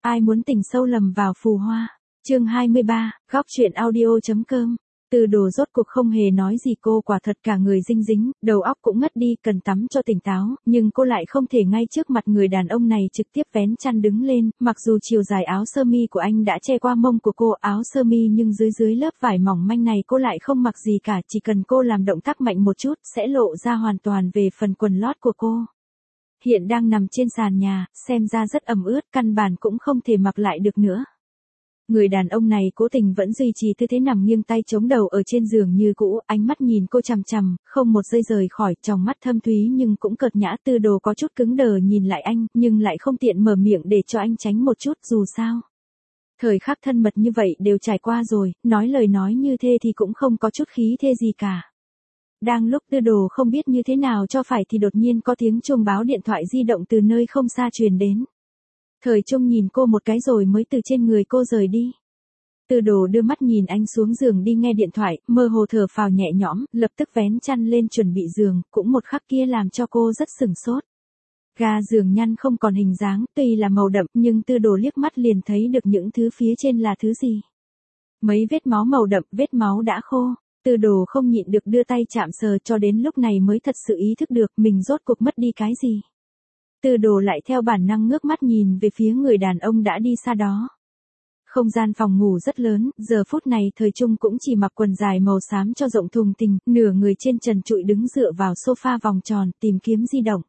Ai muốn tình sâu lầm vào phù hoa. Chương 23, góc truyện audio.com. Tư Đồ rốt cuộc không hề nói gì, cô quả thật cả người dinh dính, đầu óc cũng ngất đi, cần tắm cho tỉnh táo, nhưng cô lại không thể ngay trước mặt người đàn ông này trực tiếp vén chăn đứng lên, mặc dù chiều dài áo sơ mi của anh đã che qua mông của cô, áo sơ mi nhưng dưới lớp vải mỏng manh này cô lại không mặc gì cả, chỉ cần cô làm động tác mạnh một chút sẽ lộ ra hoàn toàn về phần quần lót của cô. Hiện đang nằm trên sàn nhà, xem ra rất ẩm ướt, căn bản cũng không thể mặc lại được nữa. Người đàn ông này cố tình vẫn duy trì tư thế nằm nghiêng tay chống đầu ở trên giường như cũ, ánh mắt nhìn cô chằm chằm, không một giây rời khỏi, tròng mắt thâm thúy nhưng cũng cợt nhã. Tư Đồ có chút cứng đờ nhìn lại anh, nhưng lại không tiện mở miệng để cho anh tránh một chút, dù sao. Thời khắc thân mật như vậy đều trải qua rồi, nói lời nói như thế thì cũng không có chút khí thế gì cả. Đang lúc Tư Đồ không biết như thế nào cho phải thì đột nhiên có tiếng chuông báo điện thoại di động từ nơi không xa truyền đến. Thời Trung nhìn cô một cái rồi mới từ trên người cô rời đi. Tư Đồ đưa mắt nhìn anh xuống giường đi nghe điện thoại, mơ hồ thở phào nhẹ nhõm, lập tức vén chăn lên chuẩn bị giường, cũng một khắc kia làm cho cô rất sửng sốt. Ga giường nhăn không còn hình dáng, tuy là màu đậm, nhưng Tư Đồ liếc mắt liền thấy được những thứ phía trên là thứ gì. Mấy vết máu màu đậm, vết máu đã khô. Tư Đồ không nhịn được đưa tay chạm sờ, cho đến lúc này mới thật sự ý thức được mình rốt cuộc mất đi cái gì. Tư Đồ lại theo bản năng ngước mắt nhìn về phía người đàn ông đã đi xa đó. Không gian phòng ngủ rất lớn, giờ phút này Thời Trung cũng chỉ mặc quần dài màu xám cho rộng thùng thình, nửa người trên trần trụi đứng dựa vào sofa vòng tròn, tìm kiếm di động.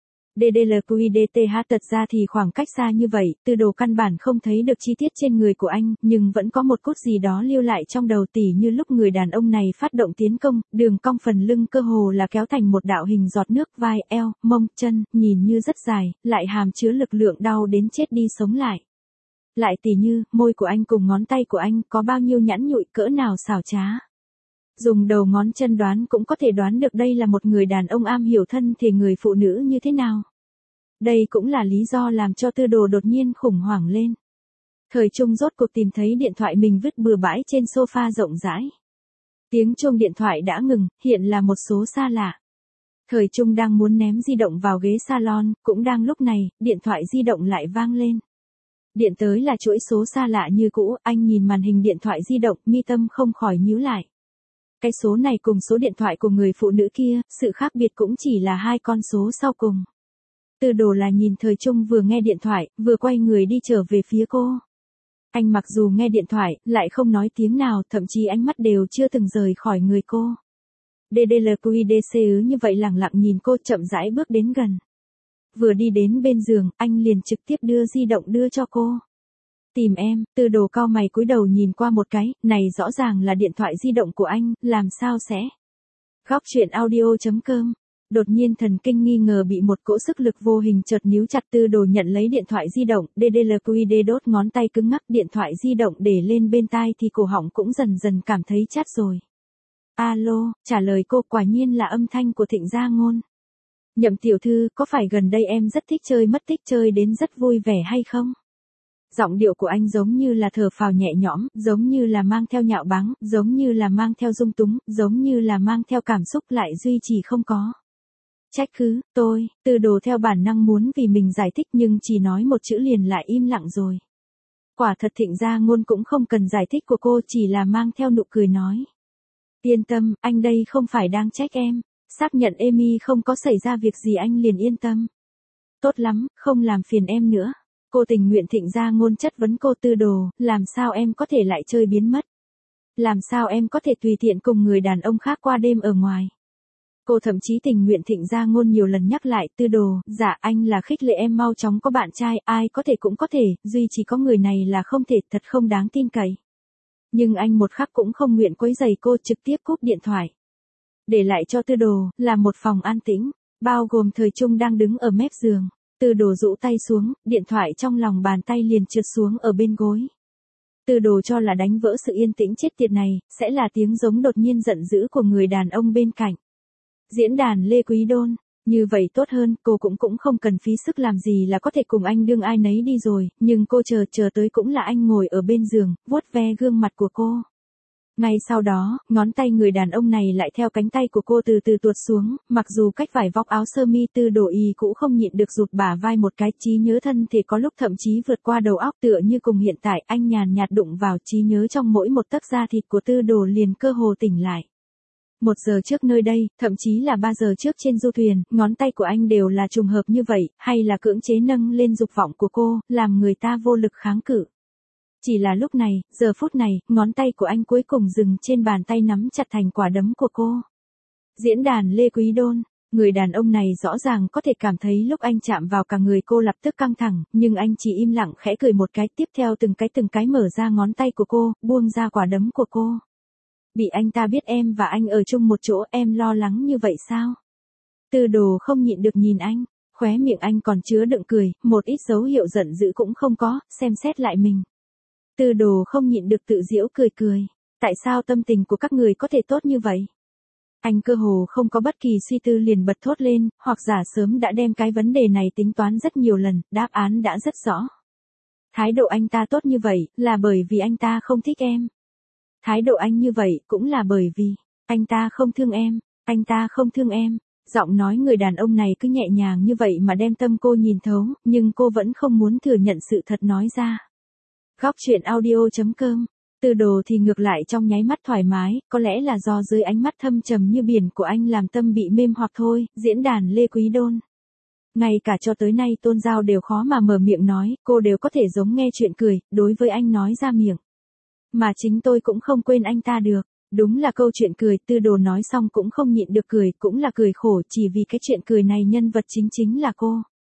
DDLQIDTH thật ra thì khoảng cách xa như vậy, Tư Đồ căn bản không thấy được chi tiết trên người của anh, nhưng vẫn có một cốt gì đó lưu lại trong đầu, tỉ như lúc người đàn ông này phát động tiến công, đường cong phần lưng cơ hồ là kéo thành một đạo hình giọt nước, vai, eo, mông, chân, nhìn như rất dài, lại hàm chứa lực lượng đau đến chết đi sống lại. Lại tỉ như, môi của anh cùng ngón tay của anh có bao nhiêu nhẵn nhụi, cỡ nào xảo trá. Dùng đầu ngón chân đoán cũng có thể đoán được đây là một người đàn ông am hiểu thân thể người phụ nữ như thế nào. Đây cũng là lý do làm cho Tư Đồ đột nhiên khủng hoảng lên. Thời Trung rốt cuộc tìm thấy điện thoại mình vứt bừa bãi trên sofa rộng rãi. Tiếng chuông điện thoại đã ngừng, hiện là một số xa lạ. Thời Trung đang muốn ném di động vào ghế salon, cũng đang lúc này, điện thoại di động lại vang lên. Điện tới là chuỗi số xa lạ như cũ, anh nhìn màn hình điện thoại di động, mi tâm không khỏi nhíu lại. Cái số này cùng số điện thoại của người phụ nữ kia, sự khác biệt cũng chỉ là hai con số sau cùng. Tư Đồ là nhìn Thời Trung vừa nghe điện thoại, vừa quay người đi trở về phía cô. Anh mặc dù nghe điện thoại, lại không nói tiếng nào, thậm chí ánh mắt đều chưa từng rời khỏi người cô. DDLQIDC như vậy lẳng lặng nhìn cô, chậm rãi bước đến gần. Vừa đi đến bên giường, anh liền trực tiếp đưa di động đưa cho cô. Tìm em. Tư Đồ cau mày cúi đầu nhìn qua một cái, này rõ ràng là điện thoại di động của anh, làm sao sẽ. Góc truyện audio.com. Đột nhiên thần kinh nghi ngờ bị một cỗ sức lực vô hình chợt níu chặt. Tư Đồ nhận lấy điện thoại di động, DDLQID đốt ngón tay cứng ngắc, điện thoại di động để lên bên tai thì cổ họng cũng dần dần cảm thấy chát rồi. Alo, trả lời cô quả nhiên là âm thanh của Thịnh Gia Ngôn. Nhậm tiểu thư, có phải gần đây em rất thích chơi mất tích, chơi đến rất vui vẻ hay không? Giọng điệu của anh giống như là thở phào nhẹ nhõm, giống như là mang theo nhạo báng, giống như là mang theo dung túng, giống như là mang theo cảm xúc lại duy trì không có. Trách cứ, tôi. Tư Đồ theo bản năng muốn vì mình giải thích nhưng chỉ nói một chữ liền lại im lặng rồi. Quả thật Thịnh Gia Ngôn cũng không cần giải thích của cô, chỉ là mang theo nụ cười nói. Yên tâm, anh đây không phải đang trách em. Xác nhận Amy không có xảy ra việc gì anh liền yên tâm. Tốt lắm, không làm phiền em nữa. Cô tình nguyện. Thịnh Gia Ngôn chất vấn cô. Tư Đồ, làm sao em có thể lại chơi biến mất? Làm sao em có thể tùy tiện cùng người đàn ông khác qua đêm ở ngoài? Cô thậm chí tình nguyện. Thịnh Gia Ngôn nhiều lần nhắc lại. Tư Đồ, dạ anh là khích lệ em mau chóng có bạn trai, ai có thể cũng có thể, duy chỉ có người này là không thể, thật không đáng tin cậy. Nhưng anh một khắc cũng không nguyện quấy rầy cô, trực tiếp cúp điện thoại. Để lại cho Tư Đồ, là một phòng an tĩnh, bao gồm Thời Trung đang đứng ở mép giường. Tư Đồ rũ tay xuống, điện thoại trong lòng bàn tay liền trượt xuống ở bên gối. Tư Đồ cho là đánh vỡ sự yên tĩnh chết tiệt này, sẽ là tiếng giống đột nhiên giận dữ của người đàn ông bên cạnh. Diễn đàn Lê Quý Đôn, như vậy tốt hơn, cô cũng không cần phí sức làm gì là có thể cùng anh đương ai nấy đi rồi, nhưng cô chờ tới cũng là anh ngồi ở bên giường, vuốt ve gương mặt của cô. Ngay sau đó, ngón tay người đàn ông này lại theo cánh tay của cô từ từ tuột xuống, mặc dù cách vải vóc áo sơ mi Tư Đồ Y cũng không nhịn được rụt bả vai một cái, trí nhớ thân thể có lúc thậm chí vượt qua đầu óc, tựa như cùng hiện tại, anh nhàn nhạt đụng vào trí nhớ trong mỗi một tấc da thịt của Tư Đồ liền cơ hồ tỉnh lại. 1 giờ trước nơi đây, thậm chí là 3 giờ trước trên du thuyền, ngón tay của anh đều là trùng hợp như vậy, hay là cưỡng chế nâng lên dục vọng của cô, làm người ta vô lực kháng cự. Chỉ là lúc này, giờ phút này, ngón tay của anh cuối cùng dừng trên bàn tay nắm chặt thành quả đấm của cô. Diễn đàn Lê Quý Đôn, người đàn ông này rõ ràng có thể cảm thấy lúc anh chạm vào cả người cô lập tức căng thẳng, nhưng anh chỉ im lặng khẽ cười một cái, tiếp theo từng cái mở ra ngón tay của cô, buông ra quả đấm của cô. Bị anh ta biết em và anh ở chung một chỗ, em lo lắng như vậy sao? Tư Đồ không nhịn được nhìn anh, khóe miệng anh còn chứa đựng cười, một ít dấu hiệu giận dữ cũng không có, xem xét lại mình. Tư Đồ không nhịn được tự giễu cười. Tại sao tâm tình của các người có thể tốt như vậy? Anh cơ hồ không có bất kỳ suy tư liền bật thốt lên, hoặc giả sớm đã đem cái vấn đề này tính toán rất nhiều lần, đáp án đã rất rõ. Thái độ anh ta tốt như vậy, là bởi vì anh ta không thích em. Thái độ anh như vậy, cũng là bởi vì, anh ta không thương em, anh ta không thương em. Giọng nói người đàn ông này cứ nhẹ nhàng như vậy mà đem tâm cô nhìn thấu, nhưng cô vẫn không muốn thừa nhận sự thật nói ra. Góc truyện audio.com. Tư Đồ thì ngược lại trong nháy mắt thoải mái, có lẽ là do dưới ánh mắt thâm trầm như biển của anh làm tâm bị mềm hoặc thôi. Diễn đàn Lê Quý Đôn. Ngay cả cho tới nay Tôn Giao đều khó mà mở miệng nói, cô đều có thể giống nghe chuyện cười, đối với anh nói ra miệng. Mà chính tôi cũng không quên anh ta được. Đúng là câu chuyện cười, Tư Đồ nói xong cũng không nhịn được cười, cũng là cười khổ, chỉ vì cái chuyện cười này nhân vật chính là cô.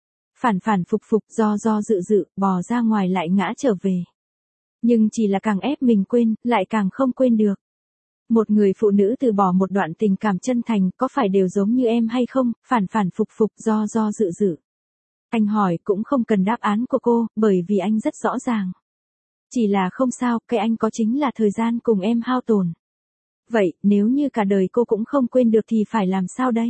Phản phục, do dự, bò ra ngoài lại ngã trở về. Nhưng chỉ là càng ép mình quên, lại càng không quên được. Một người phụ nữ từ bỏ một đoạn tình cảm chân thành, có phải đều giống như em hay không? Phản phục, do dự. Anh hỏi cũng không cần đáp án của cô, bởi vì anh rất rõ ràng. Chỉ là không sao, cái anh có chính là thời gian cùng em hao tổn. Vậy, nếu như cả đời cô cũng không quên được thì phải làm sao đây?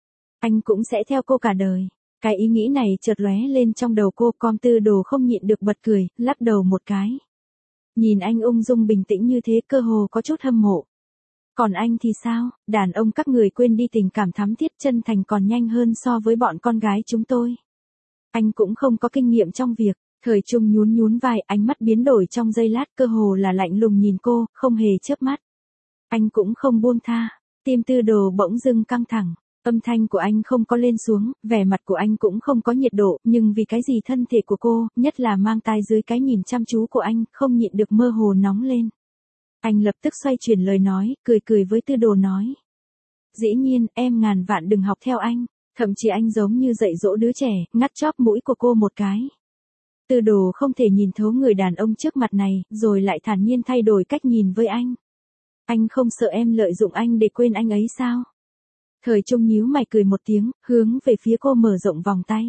Anh cũng sẽ theo cô cả đời. Cái ý nghĩ này chợt lóe lên trong đầu cô, Tư Đồ không nhịn được bật cười, lắc đầu một cái. Nhìn anh ung dung bình tĩnh như thế, cơ hồ có chút hâm mộ. Còn anh thì sao? Đàn ông các người quên đi tình cảm thắm thiết chân thành còn nhanh hơn so với bọn con gái chúng tôi. Anh cũng không có kinh nghiệm trong việc. Thời Trung nhún vai, ánh mắt biến đổi trong giây lát, cơ hồ là lạnh lùng nhìn cô, không hề chớp mắt. Anh cũng không buông tha. Tim Tư Đồ bỗng dưng căng thẳng. Âm thanh của anh không có lên xuống, vẻ mặt của anh cũng không có nhiệt độ, nhưng vì cái gì thân thể của cô, nhất là mang tai dưới cái nhìn chăm chú của anh, không nhịn được mơ hồ nóng lên. Anh lập tức xoay chuyển lời nói, cười với Tư Đồ nói. Dĩ nhiên, em ngàn vạn đừng học theo anh, thậm chí anh giống như dạy dỗ đứa trẻ, ngắt chóp mũi của cô một cái. Tư Đồ không thể nhìn thấu người đàn ông trước mặt này, rồi lại thản nhiên thay đổi cách nhìn với anh. Anh không sợ em lợi dụng anh để quên anh ấy sao? Thời Trung nhíu mày cười một tiếng, hướng về phía cô mở rộng vòng tay.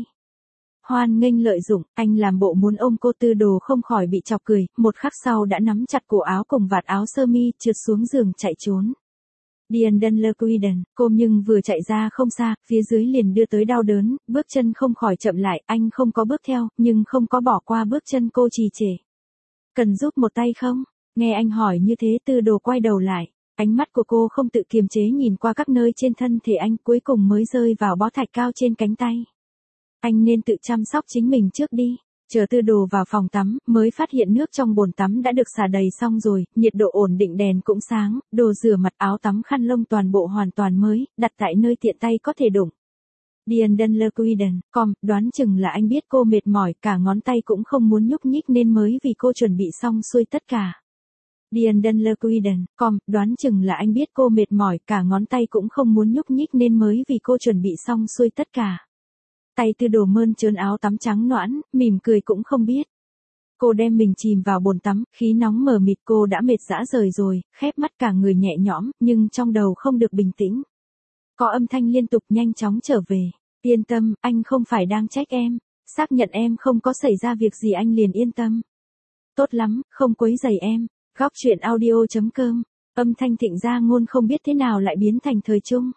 Hoan nghênh lợi dụng, anh làm bộ muốn ôm cô. Tư Đồ không khỏi bị chọc cười, một khắc sau đã nắm chặt cổ áo cùng vạt áo sơ mi, trượt xuống giường chạy trốn. Diendenlerquiden, cô nhưng vừa chạy ra không xa, phía dưới liền đưa tới đau đớn, bước chân không khỏi chậm lại, anh không có bước theo, nhưng không có bỏ qua bước chân cô trì trệ. Cần giúp một tay không? Nghe anh hỏi như thế, Tư Đồ quay đầu lại. Ánh mắt của cô không tự kiềm chế nhìn qua các nơi trên thân thể anh, cuối cùng mới rơi vào bó thạch cao trên cánh tay. Anh nên tự chăm sóc chính mình trước đi. Chờ Tư Đồ vào phòng tắm, mới phát hiện nước trong bồn tắm đã được xả đầy xong rồi, nhiệt độ ổn định, đèn cũng sáng, đồ rửa mặt, áo tắm, khăn lông toàn bộ hoàn toàn mới, đặt tại nơi tiện tay có thể đụng. Diendenlerquiden, đoán chừng là anh biết cô mệt mỏi, cả ngón tay cũng không muốn nhúc nhích nên mới vì cô chuẩn bị xong xuôi tất cả. Diendenlerquiden, đoán chừng là anh biết cô mệt mỏi, cả ngón tay cũng không muốn nhúc nhích nên mới vì cô chuẩn bị xong xuôi tất cả. Tay Tư Đồ mơn trớn áo tắm trắng nõn, mỉm cười cũng không biết. Cô đem mình chìm vào bồn tắm, khí nóng mờ mịt, cô đã mệt rã rời rồi, khép mắt cả người nhẹ nhõm, nhưng trong đầu không được bình tĩnh. Có âm thanh liên tục nhanh chóng trở về. Yên tâm, anh không phải đang trách em. Xác nhận em không có xảy ra việc gì anh liền yên tâm. Tốt lắm, không quấy rầy em. Góc truyện audio.com. Âm thanh Thịnh Gia Ngôn không biết thế nào lại biến thành Thời Trung.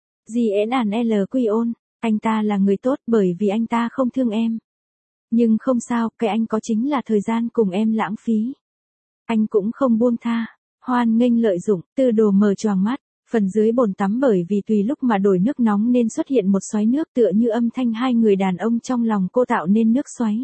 GNLQON. Anh ta là người tốt bởi vì anh ta không thương em. Nhưng không sao, cái anh có chính là thời gian cùng em lãng phí. Anh cũng không buông tha. Hoan nghênh lợi dụng, Tư Đồ mở choàng mắt. Phần dưới bồn tắm bởi vì tùy lúc mà đổi nước nóng nên xuất hiện một xoáy nước tựa như âm thanh hai người đàn ông trong lòng cô tạo nên nước xoáy.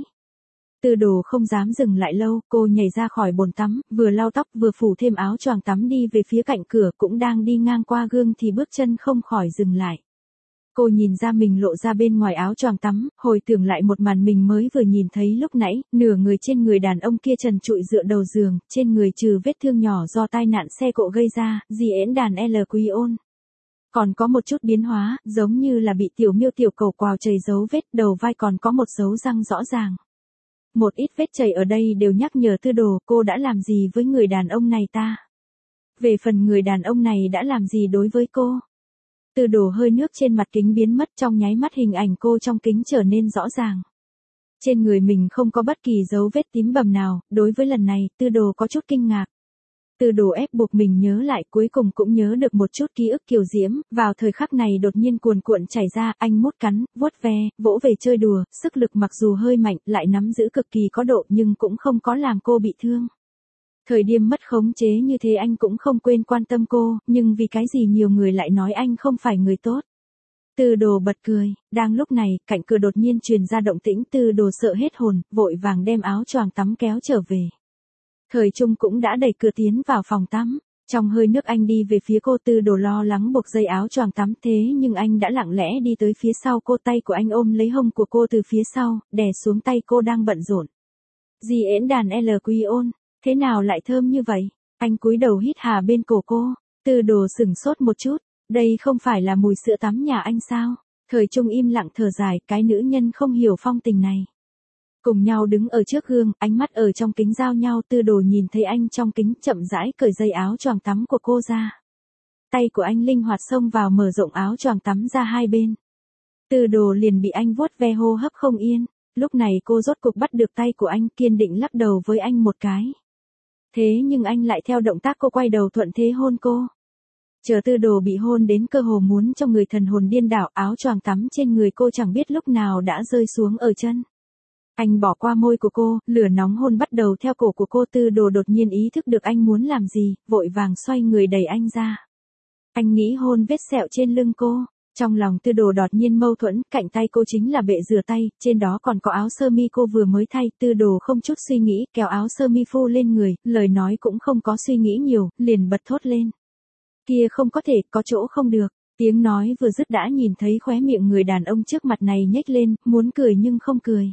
Tư Đồ không dám dừng lại lâu, cô nhảy ra khỏi bồn tắm, vừa lau tóc vừa phủ thêm áo choàng tắm đi về phía cạnh cửa, cũng đang đi ngang qua gương thì bước chân không khỏi dừng lại. Cô nhìn ra mình lộ ra bên ngoài áo choàng tắm, hồi tưởng lại một màn mình mới vừa nhìn thấy lúc nãy, nửa người trên người đàn ông kia trần trụi dựa đầu giường, trên người trừ vết thương nhỏ do tai nạn xe cộ gây ra, diễn đàn L Quy ôn. Còn có một chút biến hóa, giống như là bị tiểu miêu tiểu cầu quào chảy dấu vết, đầu vai còn có một dấu răng rõ ràng. Một ít vết chảy ở đây đều nhắc nhở Tư Đồ, cô đã làm gì với người đàn ông này ta? Về phần người đàn ông này đã làm gì đối với cô? Tư Đồ hơi nước trên mặt kính biến mất, trong nháy mắt hình ảnh cô trong kính trở nên rõ ràng. Trên người mình không có bất kỳ dấu vết tím bầm nào, đối với lần này, Tư Đồ có chút kinh ngạc. Tư Đồ ép buộc mình nhớ lại, cuối cùng cũng nhớ được một chút ký ức kiều diễm, vào thời khắc này đột nhiên cuồn cuộn chảy ra, anh mút cắn, vuốt ve, vỗ về chơi đùa, sức lực mặc dù hơi mạnh, lại nắm giữ cực kỳ có độ nhưng cũng không có làm cô bị thương. Thời điểm mất khống chế như thế anh cũng không quên quan tâm cô, nhưng vì cái gì nhiều người lại nói anh không phải người tốt. Tư Đồ bật cười, đang lúc này, cạnh cửa đột nhiên truyền ra động tĩnh, Tư Đồ sợ hết hồn, vội vàng đem áo choàng tắm kéo trở về. Thời Trung cũng đã đẩy cửa tiến vào phòng tắm, trong hơi nước anh đi về phía cô. Tư Đồ lo lắng buộc dây áo choàng tắm thế nhưng anh đã lặng lẽ đi tới phía sau cô, tay của anh ôm lấy hông của cô từ phía sau, đè xuống tay cô đang bận rộn. Diễn đàn L Quy ôn, thế nào lại thơm như vậy? Anh cúi đầu hít hà bên cổ cô, Tư Đồ sửng sốt một chút, đây không phải là mùi sữa tắm nhà anh sao? Thời Trung im lặng thở dài, cái nữ nhân không hiểu phong tình này. Cùng nhau đứng ở trước gương, ánh mắt ở trong kính giao nhau, Tư Đồ nhìn thấy anh trong kính, chậm rãi cởi dây áo choàng tắm của cô ra. Tay của anh linh hoạt xông vào mở rộng áo choàng tắm ra hai bên. Tư Đồ liền bị anh vuốt ve hô hấp không yên, lúc này cô rốt cục bắt được tay của anh, kiên định lắc đầu với anh một cái. Thế nhưng anh lại theo động tác cô quay đầu thuận thế hôn cô. Chờ Tư Đồ bị hôn đến cơ hồ muốn trong người thần hồn điên đảo, áo choàng tắm trên người cô chẳng biết lúc nào đã rơi xuống ở chân. Anh bỏ qua môi của cô, lửa nóng hôn bắt đầu theo cổ của cô. Tư Đồ đột nhiên ý thức được anh muốn làm gì, vội vàng xoay người đẩy anh ra. Anh nghĩ hôn vết sẹo trên lưng cô. Trong lòng Tư Đồ đột nhiên mâu thuẫn, cạnh tay cô chính là bệ rửa tay, trên đó còn có áo sơ mi cô vừa mới thay. Tư Đồ không chút suy nghĩ, kéo áo sơ mi phu lên người, lời nói cũng không có suy nghĩ nhiều, liền bật thốt lên. Kia không có thể, có chỗ không được. Tiếng nói vừa dứt đã nhìn thấy khóe miệng người đàn ông trước mặt này nhếch lên, muốn cười nhưng không cười.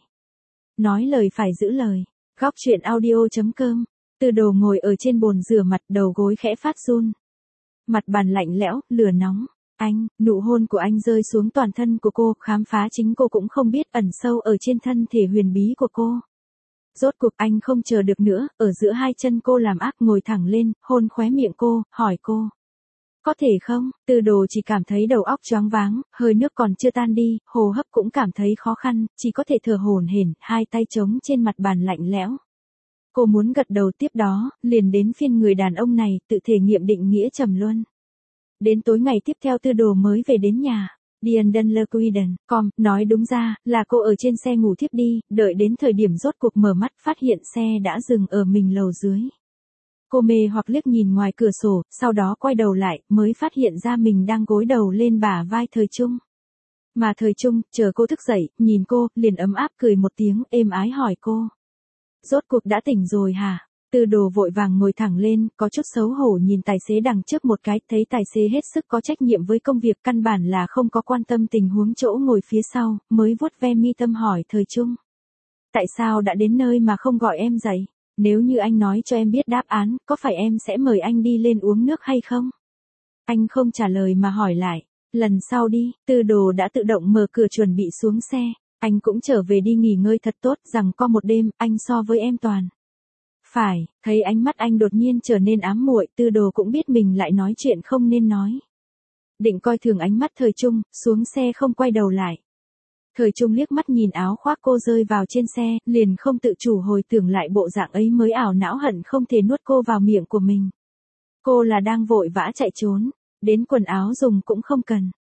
Nói lời phải giữ lời. Góc truyện audio.com. Tư Đồ ngồi ở trên bồn rửa mặt, đầu gối khẽ phát run. Mặt bàn lạnh lẽo, lửa nóng. Anh, nụ hôn của anh rơi xuống toàn thân của cô, khám phá chính cô cũng không biết ẩn sâu ở trên thân thể huyền bí của cô. Rốt cuộc anh không chờ được nữa, ở giữa hai chân cô làm ác ngồi thẳng lên, hôn khóe miệng cô, hỏi cô. Có thể không? Tư Đồ chỉ cảm thấy đầu óc choáng váng, hơi nước còn chưa tan đi, hô hấp cũng cảm thấy khó khăn, chỉ có thể thở hổn hển, hai tay trống trên mặt bàn lạnh lẽo. Cô muốn gật đầu, tiếp đó, liền đến phiên người đàn ông này, tự thể nghiệm định nghĩa trầm luân. Đến tối ngày tiếp theo Tư Đồ mới về đến nhà. Diandenlerquiden.com, nói đúng ra, là cô ở trên xe ngủ thiếp đi, đợi đến thời điểm rốt cuộc mở mắt phát hiện xe đã dừng ở mình lầu dưới. Cô mê hoặc liếc nhìn ngoài cửa sổ, sau đó quay đầu lại, mới phát hiện ra mình đang gối đầu lên bả vai Thời Trung. Mà Thời Trung, chờ cô thức dậy, nhìn cô, liền ấm áp cười một tiếng, êm ái hỏi cô. Rốt cuộc đã tỉnh rồi hả? Tư Đồ vội vàng ngồi thẳng lên, có chút xấu hổ nhìn tài xế đằng trước một cái, thấy tài xế hết sức có trách nhiệm với công việc, căn bản là không có quan tâm tình huống chỗ ngồi phía sau, mới vuốt ve mi tâm hỏi Thời Trung. Tại sao đã đến nơi mà không gọi em dậy? Nếu như anh nói cho em biết đáp án, có phải em sẽ mời anh đi lên uống nước hay không? Anh không trả lời mà hỏi lại. Lần sau đi. Tư Đồ đã tự động mở cửa chuẩn bị xuống xe. Anh cũng trở về đi nghỉ ngơi thật tốt, rằng có một đêm, anh so với em toàn. Phải, thấy ánh mắt anh đột nhiên trở nên ám muội, Tư Đồ cũng biết mình lại nói chuyện không nên nói. Định coi thường ánh mắt Thời Trung, xuống xe không quay đầu lại. Thời Trung liếc mắt nhìn áo khoác cô rơi vào trên xe, liền không tự chủ hồi tưởng lại bộ dạng ấy mới ảo não hận không thể nuốt cô vào miệng của mình. Cô là đang vội vã chạy trốn, đến quần áo dùng cũng không cần.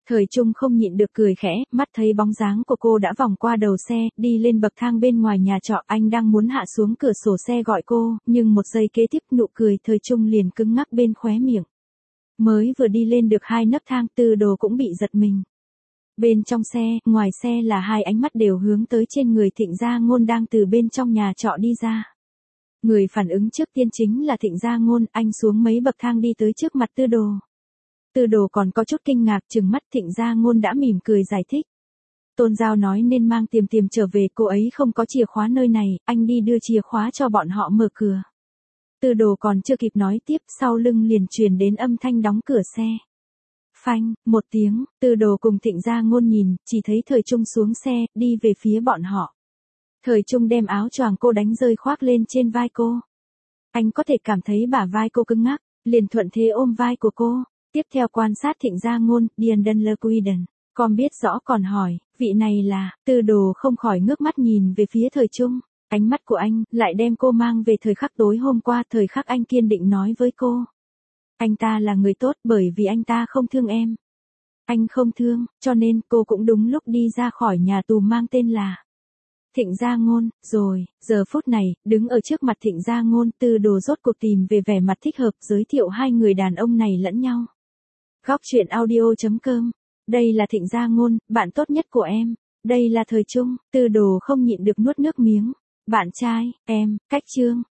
Thời Trung không nhịn được cười khẽ, mắt thấy bóng dáng của cô đã vòng qua đầu xe, đi lên bậc thang bên ngoài nhà trọ. Anh đang muốn hạ xuống cửa sổ xe gọi cô, nhưng một giây kế tiếp nụ cười Thời Trung liền cứng ngắc bên khóe miệng. Mới vừa đi lên được 2 nấc thang, Tư Đồ cũng bị giật mình. Bên trong xe, ngoài xe là 2 ánh mắt đều hướng tới trên người Thịnh Gia Ngôn đang từ bên trong nhà trọ đi ra. Người phản ứng trước tiên chính là Thịnh Gia Ngôn, anh xuống mấy bậc thang đi tới trước mặt Tư Đồ. Tư Đồ còn có chút kinh ngạc, trừng mắt. Thịnh Gia Ngôn đã mỉm cười giải thích. Tôn Giao nói nên mang Tiềm Tiềm trở về, cô ấy không có chìa khóa nơi này, anh đi đưa chìa khóa cho bọn họ mở cửa. Tư Đồ còn chưa kịp nói tiếp, sau lưng liền truyền đến âm thanh đóng cửa xe. Phanh, một tiếng, Tư Đồ cùng Thịnh Gia Ngôn nhìn, chỉ thấy Thời Trung xuống xe, đi về phía bọn họ. Thời Trung đem áo choàng cô đánh rơi khoác lên trên vai cô. Anh có thể cảm thấy bả vai cô cứng ngắc, liền thuận thế ôm vai của cô. Tiếp theo quan sát Thịnh Gia Ngôn, Điền Đân Lơ Quiden, con biết rõ còn hỏi, vị này là, Tư Đồ không khỏi ngước mắt nhìn về phía Thời Trung. Ánh mắt của anh, lại đem cô mang về thời khắc tối hôm qua, thời khắc anh kiên định nói với cô. Anh ta là người tốt bởi vì anh ta không thương em. Anh không thương, cho nên cô cũng đúng lúc đi ra khỏi nhà tù mang tên là Thịnh Gia Ngôn. Rồi, giờ phút này, đứng ở trước mặt Thịnh Gia Ngôn, Tư Đồ rốt cuộc tìm về vẻ mặt thích hợp, giới thiệu 2 người đàn ông này lẫn nhau. Góc truyện audio.com. Đây là Thịnh Gia Ngôn, bạn tốt nhất của em. Đây là Thời Trung. Tư Đồ không nhịn được nuốt nước miếng. Bạn trai, em, cách chương.